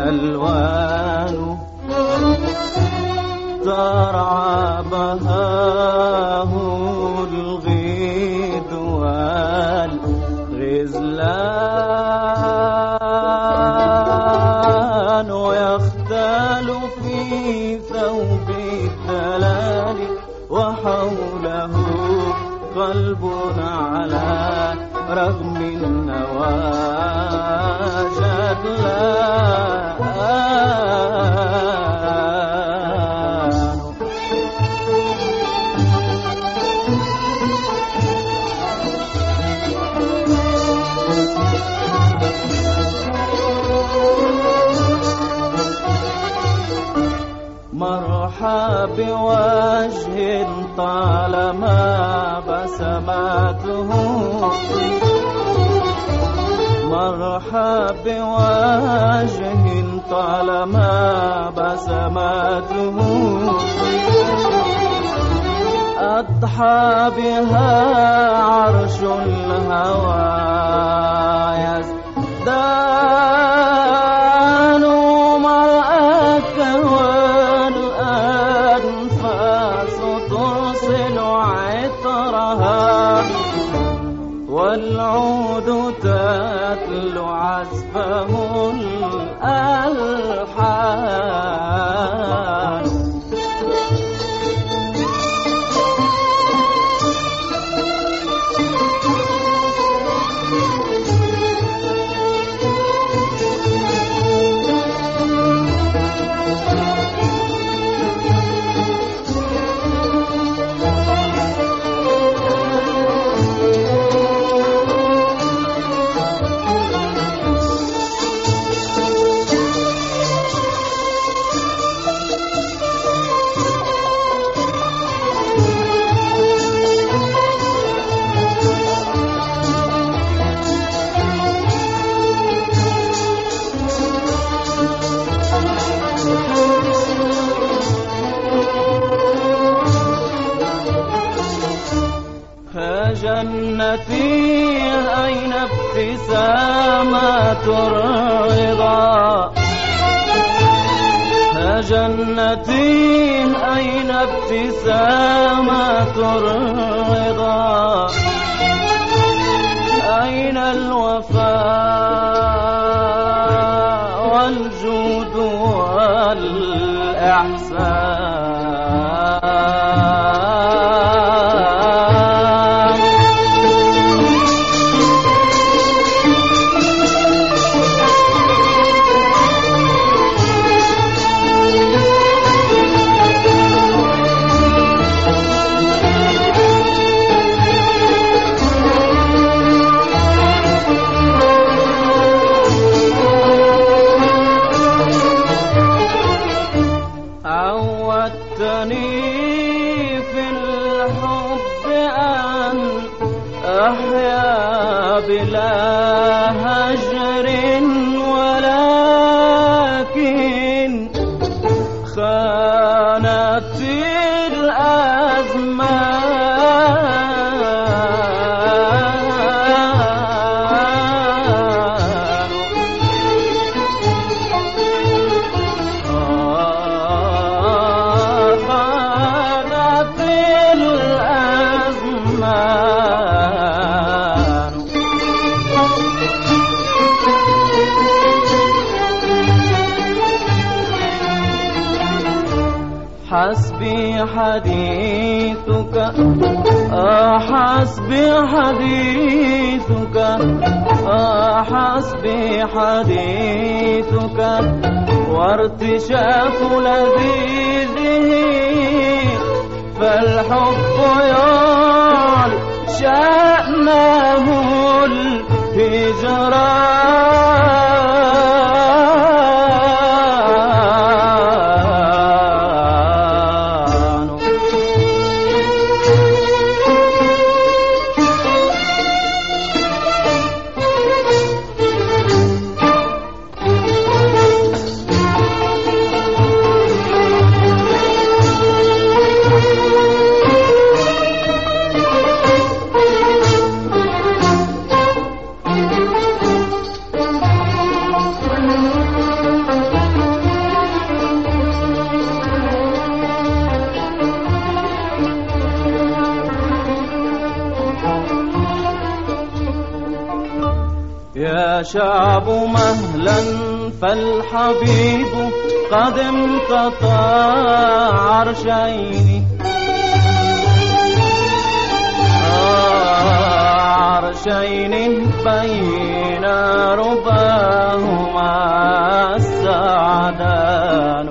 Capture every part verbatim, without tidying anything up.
ألوانه ترعى بهاه الغيد والغزلان ويختال في ثوب الدلال وحوله قلب على رغم النوى جدلان مرحى بوجه طالما بسماته مرحى بوجه طالما بسماته أضحى بها عرش الهوى يزدان مرأك والأنفاس ترسل عطرها والعود تتلو عزفه الألحان جنتي أين ابتسامات الرضا جنتي أين ابتسامات الرضا أين الوفاء والجود والإحسان عودتني في الحب أن أحيا بلا هجر ولكن خانت الأزمان خانت الأزمان حسبي حديثك آه حسبي حديثك آه حسبي حديثك وارتشاف لذيذه فالحب يعلي شأنه الهجران يا شعب مهلا فالحبيب قد امتطى عرشين، عرشين بين رباهما السعدان.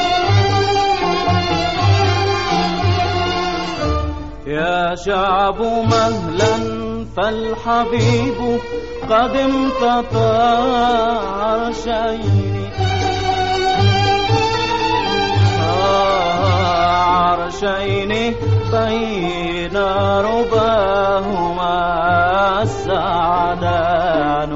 يا شعب مهلا فالحبيب قد امتطى عرشين، عرشين بين رباهما السعدان.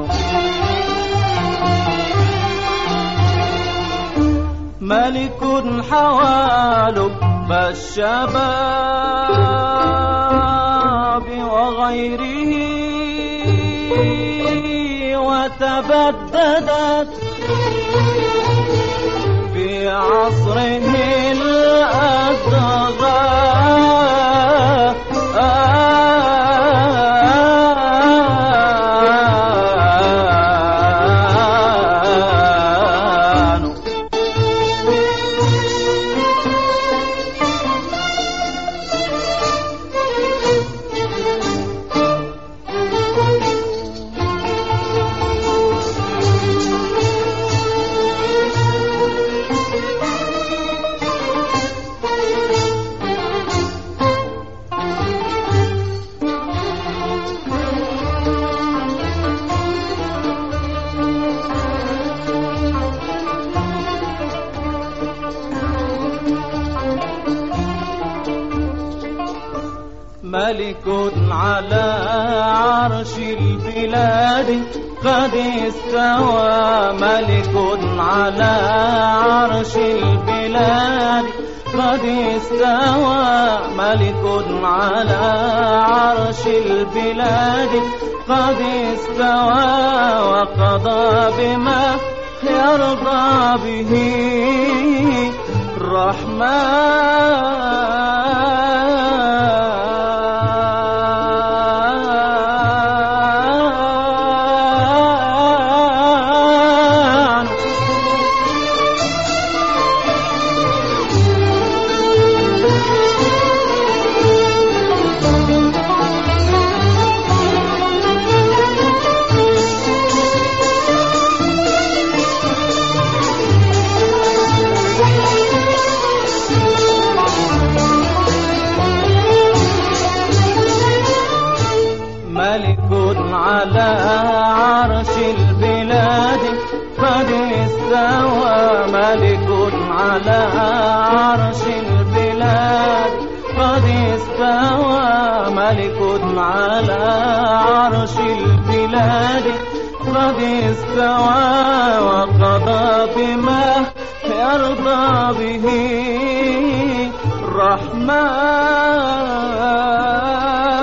ملك حوى لب الشباب وغيره وتبددت في عصره الأضغان. ملك على عرش البلاد قد استوى، ملك على عرش البلاد قد استوى، ملك على عرش البلاد قد استوى، وقضى بما يرضى به الرحمن. ملك على عرش البلاد قد استوى، ملك على عرش البلاد قد استوى، ملك على عرش البلاد قد استوى، وقضى بما يرضى به الرحمن.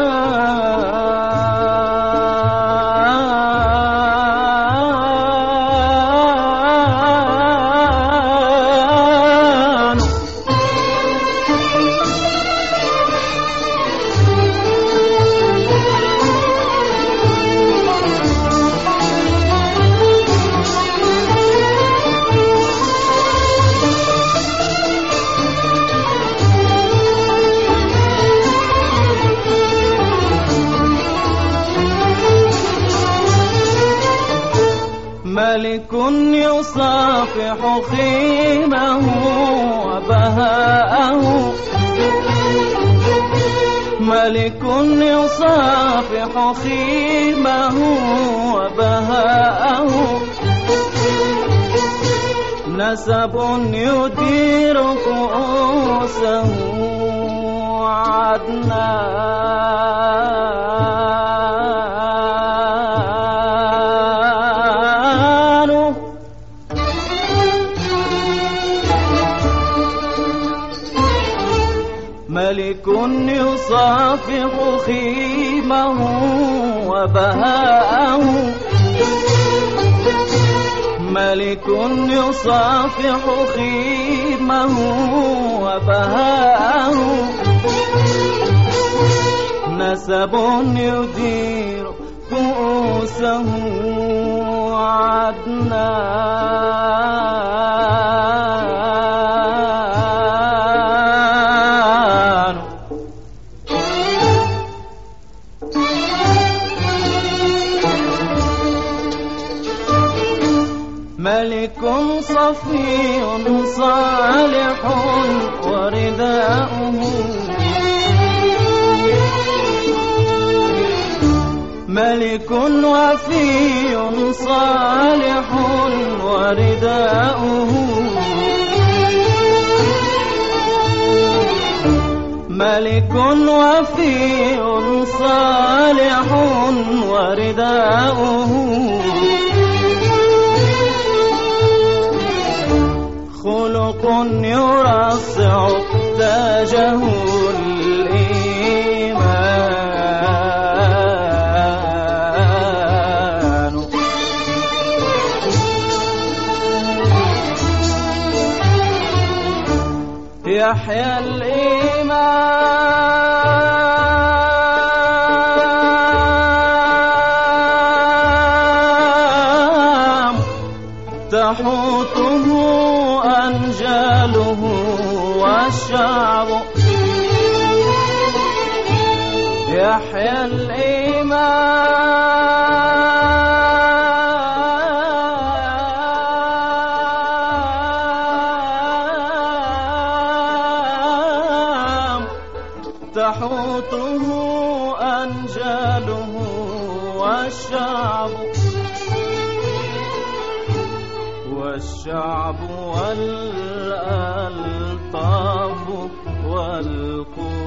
ملك يصافح خيمه وبهاءه، ملك يصافح خيمه وبهاءه، نسب يدير كؤوسه عدنان. ملك يصافح خيمه وبهاءه، ملك يصافح خيمه وبهاءه، نسب يدير كؤوسه عدنان. ملك صفي صالح ورداؤه، ملك وفي صالح ورداؤه، ملك وفي صالح ورداؤه، خلق يرصع تاجه الإيمان. يحيى الإمام تحوطه أنجاله والشعب. يحيى الإمام تحوطه أنجاله والشعب، والشعب والألطاف والقوة.